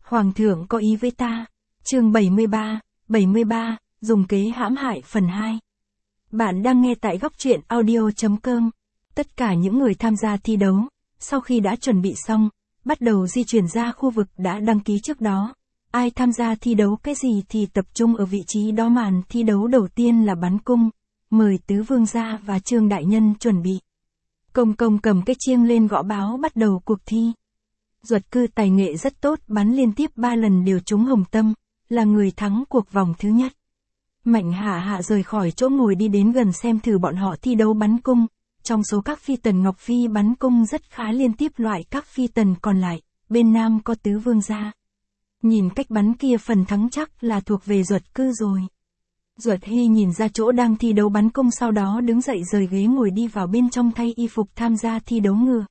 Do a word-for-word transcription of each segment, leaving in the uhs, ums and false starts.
Hoàng thượng có ý với ta. Chương bảy mươi ba, bảy mươi ba, dùng kế hãm hại phần hai. Bạn đang nghe tại góc truyện audio chấm com. Tất cả những người tham gia thi đấu, sau khi đã chuẩn bị xong, bắt đầu di chuyển ra khu vực đã đăng ký trước đó. Ai tham gia thi đấu cái gì thì tập trung ở vị trí đó. Màn thi đấu đầu tiên là bắn cung. Mời tứ vương gia và Trương đại nhân chuẩn bị. Công công cầm cái chiêng lên gõ báo bắt đầu cuộc thi. Duật Cư tài nghệ rất tốt, bắn liên tiếp ba lần đều trúng hồng tâm, là người thắng cuộc vòng thứ nhất. Mạnh Hạ Hạ rời khỏi chỗ ngồi đi đến gần xem thử bọn họ thi đấu bắn cung. Trong số các phi tần Ngọc Phi bắn cung rất khá, liên tiếp loại các phi tần còn lại, bên nam có tứ vương gia. Nhìn cách bắn kia phần thắng chắc là thuộc về Duật Cư rồi. Duật Hy nhìn ra chỗ đang thi đấu bắn cung, sau đó đứng dậy rời ghế ngồi đi vào bên trong thay y phục tham gia thi đấu ngựa.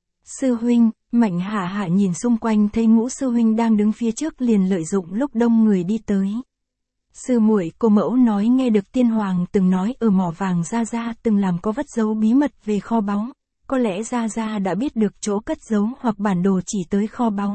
Sư huynh, Mạnh Hạ Hạ nhìn xung quanh thấy Ngũ sư huynh đang đứng phía trước liền lợi dụng lúc đông người đi tới. Sư muội, cô mẫu nói nghe được tiên hoàng từng nói ở mỏ vàng Gia Gia từng làm có vất giấu bí mật về kho báu, có lẽ Gia Gia đã biết được chỗ cất giấu hoặc bản đồ chỉ tới kho báu.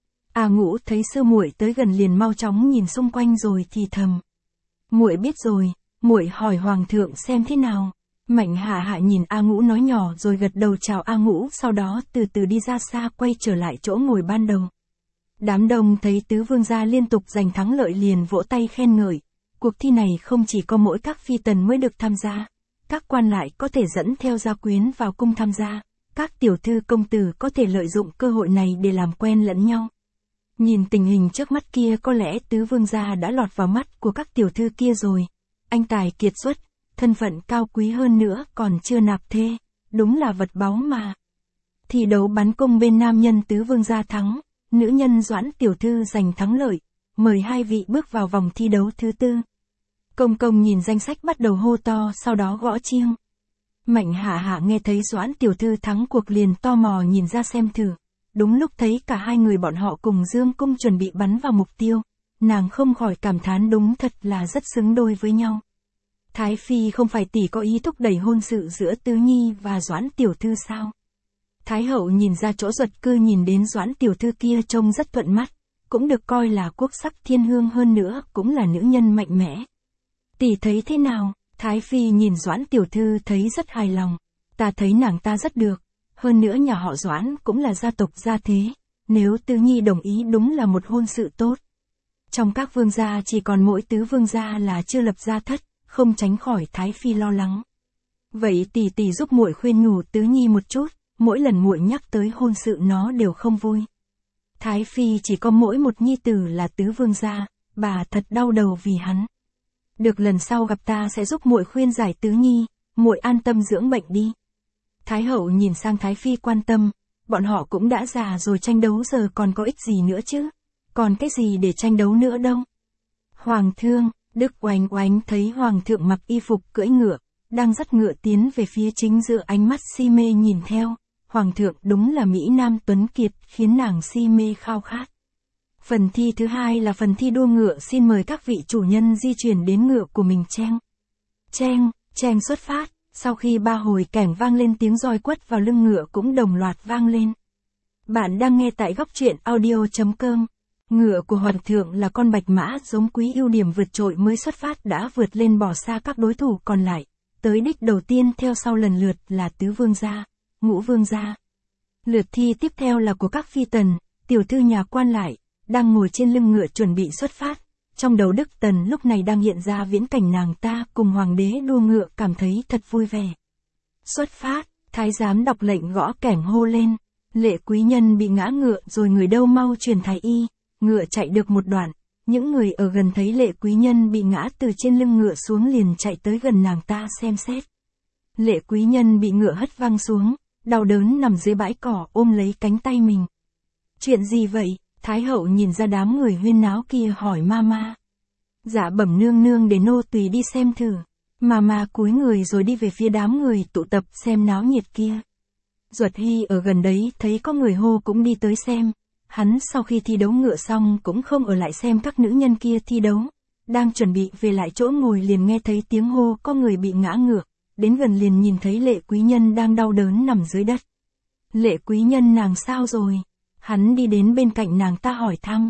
À Ngũ thấy sư muội tới gần liền mau chóng nhìn xung quanh rồi thì thầm. Muội biết rồi, muội hỏi hoàng thượng xem thế nào. Mạnh Hạ Hạ nhìn A Ngũ nói nhỏ rồi gật đầu chào A Ngũ, sau đó từ từ đi ra xa quay trở lại chỗ ngồi ban đầu. Đám đông thấy tứ vương gia liên tục giành thắng lợi liền vỗ tay khen ngợi. Cuộc thi này không chỉ có mỗi các phi tần mới được tham gia, các quan lại có thể dẫn theo gia quyến vào cung tham gia, các tiểu thư công tử có thể lợi dụng cơ hội này để làm quen lẫn nhau. Nhìn tình hình trước mắt kia có lẽ tứ vương gia đã lọt vào mắt của các tiểu thư kia rồi. Anh tài kiệt xuất, thân phận cao quý hơn nữa còn chưa nạp thê, đúng là vật báu mà. Thi đấu bắn cung bên nam nhân tứ vương gia thắng, nữ nhân Doãn tiểu thư giành thắng lợi, mời hai vị bước vào vòng thi đấu thứ tư. Công công nhìn danh sách bắt đầu hô to, sau đó gõ chiêng. Mạnh Hạ Hạ nghe thấy Doãn tiểu thư thắng cuộc liền tò mò nhìn ra xem thử. Đúng lúc thấy cả hai người bọn họ cùng dương cung chuẩn bị bắn vào mục tiêu, nàng không khỏi cảm thán đúng thật là rất xứng đôi với nhau. Thái Phi không phải tỷ có ý thúc đẩy hôn sự giữa Tứ Nhi và Doãn tiểu thư sao? Thái hậu nhìn ra chỗ Duật Cư nhìn đến Doãn tiểu thư kia trông rất thuận mắt, cũng được coi là quốc sắc thiên hương, hơn nữa cũng là nữ nhân mạnh mẽ. Tỷ thấy thế nào? Thái Phi nhìn Doãn tiểu thư thấy rất hài lòng. Ta thấy nàng ta rất được, hơn nữa nhà họ Doãn cũng là gia tộc gia thế, nếu Tứ Nhi đồng ý đúng là một hôn sự tốt. Trong các vương gia chỉ còn mỗi tứ vương gia là chưa lập gia thất, không tránh khỏi Thái Phi lo lắng. Vậy tỷ tỷ giúp muội khuyên nhủ Tứ Nhi một chút, mỗi lần muội nhắc tới hôn sự nó đều không vui. Thái Phi chỉ có mỗi một nhi tử là tứ vương gia, bà thật đau đầu vì hắn. Được, lần sau gặp ta sẽ giúp muội khuyên giải Tứ Nhi, muội an tâm dưỡng bệnh đi. Thái hậu nhìn sang Thái Phi quan tâm, bọn họ cũng đã già rồi, tranh đấu giờ còn có ích gì nữa chứ, còn cái gì để tranh đấu nữa đâu. Hoàng thương, Đức Oánh Oánh thấy hoàng thượng mặc y phục cưỡi ngựa, đang dắt ngựa tiến về phía chính giữa, ánh mắt si mê nhìn theo. Hoàng thượng đúng là Mỹ Nam tuấn kiệt, khiến nàng si mê khao khát. Phần thi thứ hai là phần thi đua ngựa, xin mời các vị chủ nhân di chuyển đến ngựa của mình. Cheng, cheng, cheng xuất phát. Sau khi ba hồi kẻng vang lên, tiếng roi quất vào lưng ngựa cũng đồng loạt vang lên. Bạn đang nghe tại góc truyện audio chấm com. Ngựa của hoàng thượng là con bạch mã giống quý, ưu điểm vượt trội, mới xuất phát đã vượt lên bỏ xa các đối thủ còn lại. Tới đích đầu tiên theo sau lần lượt là tứ vương gia, ngũ vương gia. Lượt thi tiếp theo là của các phi tần, tiểu thư nhà quan lại, đang ngồi trên lưng ngựa chuẩn bị xuất phát. Trong đầu Đức Tần lúc này đang hiện ra viễn cảnh nàng ta cùng hoàng đế đua ngựa, cảm thấy thật vui vẻ. Xuất phát, thái giám đọc lệnh gõ kẻng hô lên. Lệ quý nhân bị ngã ngựa rồi, người đâu mau truyền thái y. Ngựa chạy được một đoạn, những người ở gần thấy lệ quý nhân bị ngã từ trên lưng ngựa xuống liền chạy tới gần nàng ta xem xét. Lệ quý nhân bị ngựa hất văng xuống, đau đớn nằm dưới bãi cỏ ôm lấy cánh tay mình. Chuyện gì vậy? Thái hậu nhìn ra đám người huyên náo kia hỏi Mama. Dạ bẩm nương nương, để nô tùy đi xem thử. Mama cúi người rồi đi về phía đám người tụ tập xem náo nhiệt kia. Duật Hy ở gần đấy thấy có người hô cũng đi tới xem. Hắn sau khi thi đấu ngựa xong cũng không ở lại xem các nữ nhân kia thi đấu. Đang chuẩn bị về lại chỗ ngồi liền nghe thấy tiếng hô có người bị ngã ngựa. Đến gần liền nhìn thấy lệ quý nhân đang đau đớn nằm dưới đất. Lệ quý nhân nàng sao rồi? Hắn đi đến bên cạnh nàng ta hỏi thăm.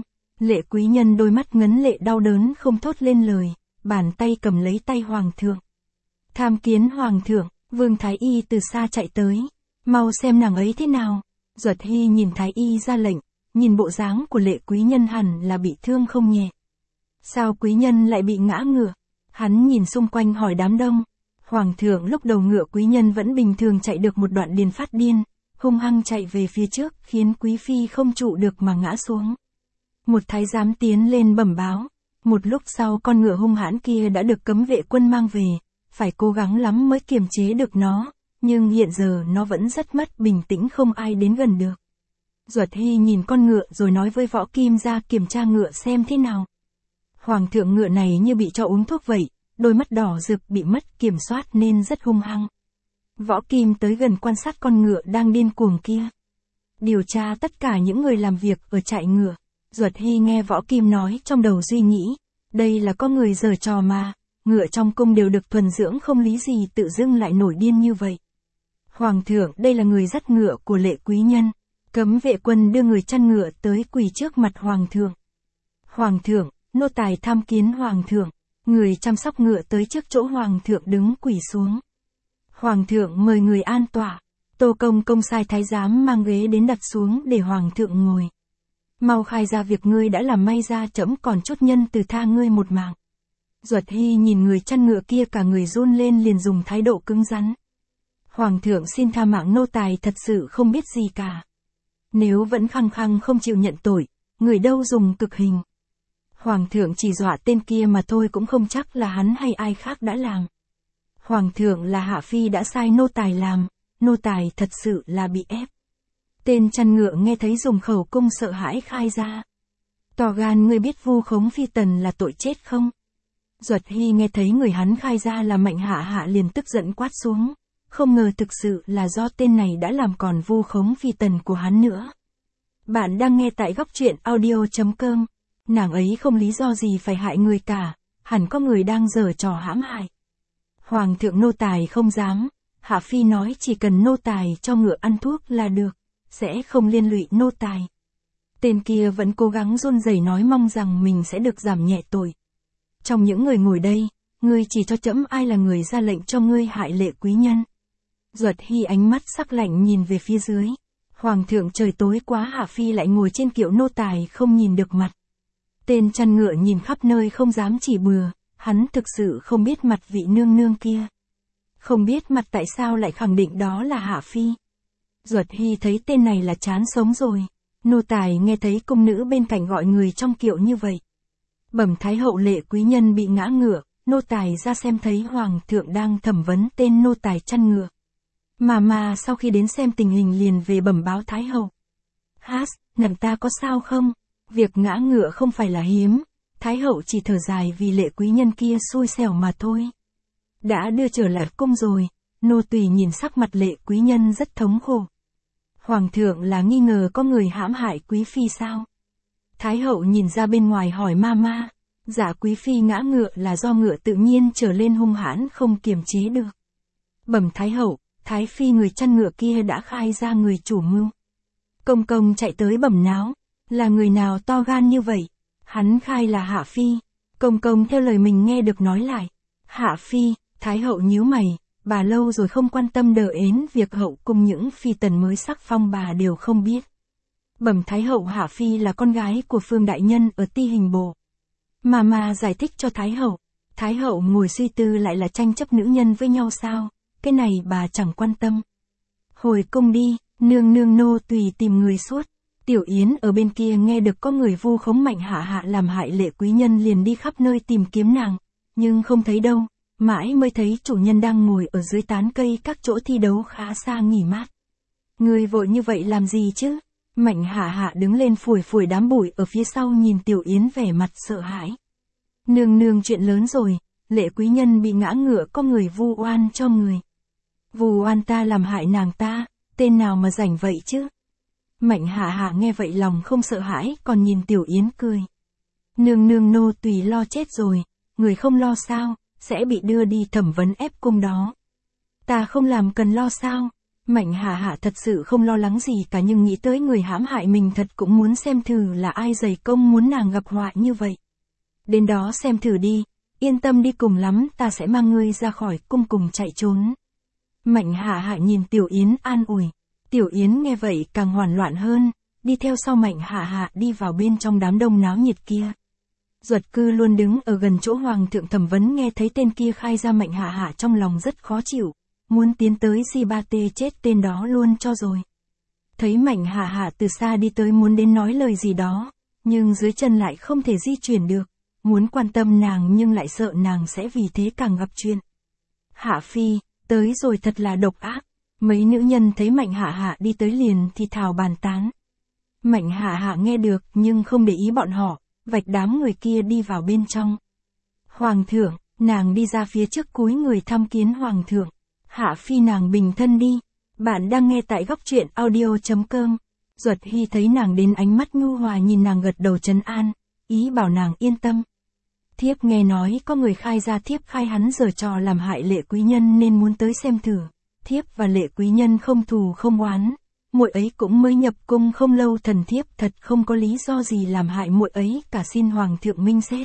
Lệ quý nhân đôi mắt ngấn lệ đau đớn không thốt lên lời, bàn tay cầm lấy tay hoàng thượng. Tham kiến hoàng thượng, Vương Thái Y từ xa chạy tới. Mau xem nàng ấy thế nào. Duật Hy nhìn Thái Y ra lệnh, nhìn bộ dáng của lệ quý nhân hẳn là bị thương không nhẹ. Sao quý nhân lại bị ngã ngựa? Hắn nhìn xung quanh hỏi đám đông. Hoàng thượng lúc đầu ngựa quý nhân vẫn bình thường chạy được một đoạn liền phát điên, hung hăng chạy về phía trước khiến quý phi không trụ được mà ngã xuống. Một thái giám tiến lên bẩm báo. Một lúc sau con ngựa hung hãn kia đã được cấm vệ quân mang về, phải cố gắng lắm mới kiềm chế được nó, nhưng hiện giờ nó vẫn rất mất bình tĩnh không ai đến gần được. Duật Hy nhìn con ngựa rồi nói với Võ Kim ra kiểm tra ngựa xem thế nào. Hoàng thượng ngựa này như bị cho uống thuốc vậy, đôi mắt đỏ rực bị mất kiểm soát nên rất hung hăng. Võ Kim tới gần quan sát con ngựa đang điên cuồng kia. Điều tra tất cả những người làm việc ở trại ngựa. Duật Hy nghe Võ Kim nói trong đầu suy nghĩ, đây là có người giở trò mà, ngựa trong cung đều được thuần dưỡng không lý gì tự dưng lại nổi điên như vậy. Hoàng thượng, đây là người dắt ngựa của lệ quý nhân. Cấm vệ quân đưa người chăn ngựa tới quỳ trước mặt hoàng thượng. Hoàng thượng, nô tài tham kiến hoàng thượng. Người chăm sóc ngựa tới trước chỗ hoàng thượng đứng quỳ xuống. Hoàng thượng mời người an tọa. Tô Công Công sai thái giám mang ghế đến đặt xuống để hoàng thượng ngồi. Mau khai ra việc ngươi đã làm, may ra trẫm còn chút nhân từ tha ngươi một mạng. Duật Hy nhìn người chăn ngựa kia cả người run lên liền dùng thái độ cứng rắn. Hoàng thượng xin tha mạng, nô tài thật sự không biết gì cả. Nếu vẫn khăng khăng không chịu nhận tội, người đâu dùng cực hình. Hoàng thượng chỉ dọa tên kia mà thôi, cũng không chắc là hắn hay ai khác đã làm. Hoàng thượng, là hạ phi đã sai nô tài làm, nô tài thật sự là bị ép. Tên chăn ngựa nghe thấy dùng khẩu cung sợ hãi khai ra. To gan, ngươi biết vu khống phi tần là tội chết không? Duật Hy nghe thấy người hắn khai ra là Mạnh Hạ Hạ liền tức giận quát xuống. Không ngờ thực sự là do tên này đã làm còn vu khống phi tần của hắn nữa. Bạn đang nghe tại góc truyện audio chấm com. Nàng ấy không lý do gì phải hại người cả, hẳn có người đang giở trò hãm hại. Hoàng thượng, nô tài không dám. Hạ phi nói chỉ cần nô tài cho ngựa ăn thuốc là được, sẽ không liên lụy nô tài. Tên kia vẫn cố gắng run rẩy nói mong rằng mình sẽ được giảm nhẹ tội. Trong những người ngồi đây, ngươi chỉ cho trẫm ai là người ra lệnh cho ngươi hại lệ quý nhân. Duật Hy ánh mắt sắc lạnh nhìn về phía dưới. Hoàng thượng, trời tối quá, hạ phi lại ngồi trên kiệu, nô tài không nhìn được mặt. Tên chăn ngựa nhìn khắp nơi không dám chỉ bừa, hắn thực sự không biết mặt vị nương nương kia. Không biết mặt tại sao lại khẳng định đó là hạ phi. Duật Hy thấy tên này là chán sống rồi. Nô tài nghe thấy cung nữ bên cạnh gọi người trong kiệu như vậy. Bẩm thái hậu, lệ quý nhân bị ngã ngựa, nô tài ra xem thấy hoàng thượng đang thẩm vấn tên nô tài chăn ngựa. Mà mà sau khi đến xem tình hình liền về bẩm báo thái hậu. Hát, nàng ta có sao không? Việc ngã ngựa không phải là hiếm, thái hậu chỉ thở dài vì lệ quý nhân kia xui xẻo mà thôi. Đã đưa trở lại cung rồi, nô tùy nhìn sắc mặt lệ quý nhân rất thống khổ. Hoàng thượng là nghi ngờ có người hãm hại quý phi sao? Thái hậu nhìn ra bên ngoài hỏi ma ma. Dạ, quý phi ngã ngựa là do ngựa tự nhiên trở lên hung hãn không kiềm chế được. Bẩm thái hậu, thái phi người chăn ngựa kia đã khai ra người chủ mưu. Công công chạy tới bẩm náo. Là người nào to gan như vậy? Hắn khai là Hạ phi. Công công theo lời mình nghe được nói lại. Hạ phi, thái hậu nhíu mày, bà lâu rồi không quan tâm đờ ến việc hậu cung, những phi tần mới sắc phong bà đều không biết. Bẩm thái hậu, Hạ phi là con gái của Phương đại nhân ở Ti Hình Bộ. Mà mà giải thích cho thái hậu. Thái hậu ngồi suy tư, lại là tranh chấp nữ nhân với nhau sao? Cái này bà chẳng quan tâm. Hồi cung đi, nương nương, nô tùy tìm người suốt. Tiểu Yến ở bên kia nghe được có người vu khống Mạnh Hạ Hạ làm hại lệ quý nhân liền đi khắp nơi tìm kiếm nàng, nhưng không thấy đâu, mãi mới thấy chủ nhân đang ngồi ở dưới tán cây các chỗ thi đấu khá xa nghỉ mát. Người vội như vậy làm gì chứ? Mạnh Hạ Hạ đứng lên phủi phủi đám bụi ở phía sau, nhìn Tiểu Yến vẻ mặt sợ hãi. Nương nương, chuyện lớn rồi, lệ quý nhân bị ngã ngựa, có người vu oan cho người. Vu oan ta làm hại nàng ta, tên nào mà rảnh vậy chứ? Mạnh Hạ Hạ nghe vậy lòng không sợ hãi, còn nhìn Tiểu Yến cười. Nương nương, nô tùy lo chết rồi, người không lo sao, sẽ bị đưa đi thẩm vấn ép cung đó. Ta không làm cần lo sao? Mạnh Hà Hạ thật sự không lo lắng gì cả, nhưng nghĩ tới người hãm hại mình thật cũng muốn xem thử là ai dày công muốn nàng gặp họa như vậy. Đến đó xem thử đi, yên tâm đi, cùng lắm ta sẽ mang ngươi ra khỏi cung cùng chạy trốn. Mạnh Hà Hạ nhìn Tiểu Yến an ủi. Tiểu Yến nghe vậy càng hoảng loạn hơn, đi theo sau Mạnh Hà Hạ đi vào bên trong đám đông náo nhiệt kia. Duật Cư luôn đứng ở gần chỗ Hoàng thượng thẩm vấn nghe thấy tên kia khai ra Mạnh Hà Hạ trong lòng rất khó chịu, muốn tiến tới di ba tê chết tên đó luôn cho rồi. Thấy Mạnh Hà Hạ từ xa đi tới muốn đến nói lời gì đó, nhưng dưới chân lại không thể di chuyển được, muốn quan tâm nàng nhưng lại sợ nàng sẽ vì thế càng gặp chuyện. Hạ Phi, tới rồi thật là độc ác. Mấy nữ nhân thấy Mạnh Hạ Hạ đi tới liền thì thào bàn tán. Mạnh Hạ Hạ nghe được nhưng không để ý bọn họ, vạch đám người kia đi vào bên trong. Hoàng thượng, nàng đi ra phía trước cúi người thăm kiến Hoàng thượng. Hạ Phi nàng bình thân đi. Bạn đang nghe tại góc truyện audio chấm com. Duật Hy thấy nàng đến ánh mắt nhu hòa nhìn nàng gật đầu trấn an, ý bảo nàng yên tâm. Thiếp nghe nói có người khai ra thiếp khai hắn giở trò làm hại Lệ quý nhân nên muốn tới xem thử. Thiếp và Lệ quý nhân không thù không oán, muội ấy cũng mới nhập cung không lâu, thần thiếp thật không có lý do gì làm hại muội ấy cả, xin Hoàng thượng minh xét.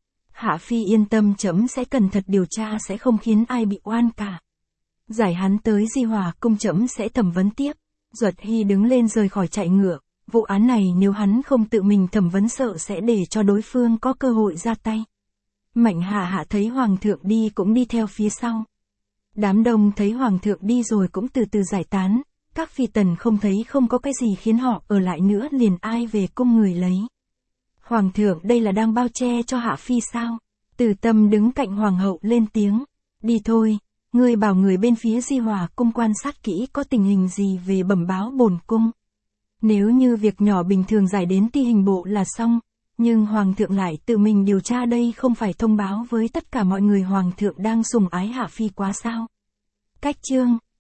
Hạ Phi yên tâm, trẫm sẽ cẩn thận điều tra, sẽ không khiến ai bị oan cả. Giải hắn tới Di Hòa cung, trẫm sẽ thẩm vấn tiếp. Duật Hy đứng lên rời khỏi chạy ngựa, vụ án này nếu hắn không tự mình thẩm vấn sợ sẽ để cho đối phương có cơ hội ra tay. Mạnh Hà Hạ thấy Hoàng thượng đi cũng đi theo phía sau. Đám đông thấy Hoàng thượng đi rồi cũng từ từ giải tán, các phi tần không thấy không có cái gì khiến họ ở lại nữa liền ai về cung người lấy. Hoàng thượng đây là đang bao che cho Hạ Phi sao? Từ Tâm đứng cạnh Hoàng hậu lên tiếng, đi thôi, ngươi bảo người bên phía Di Hòa cung quan sát kỹ có tình hình gì về bẩm báo bổn cung. Nếu như việc nhỏ bình thường giải đến ti hình bộ là xong, nhưng Hoàng thượng lại tự mình điều tra đây không phải thông báo với tất cả mọi người Hoàng thượng đang sủng ái Hạ Phi quá sao? Cách chương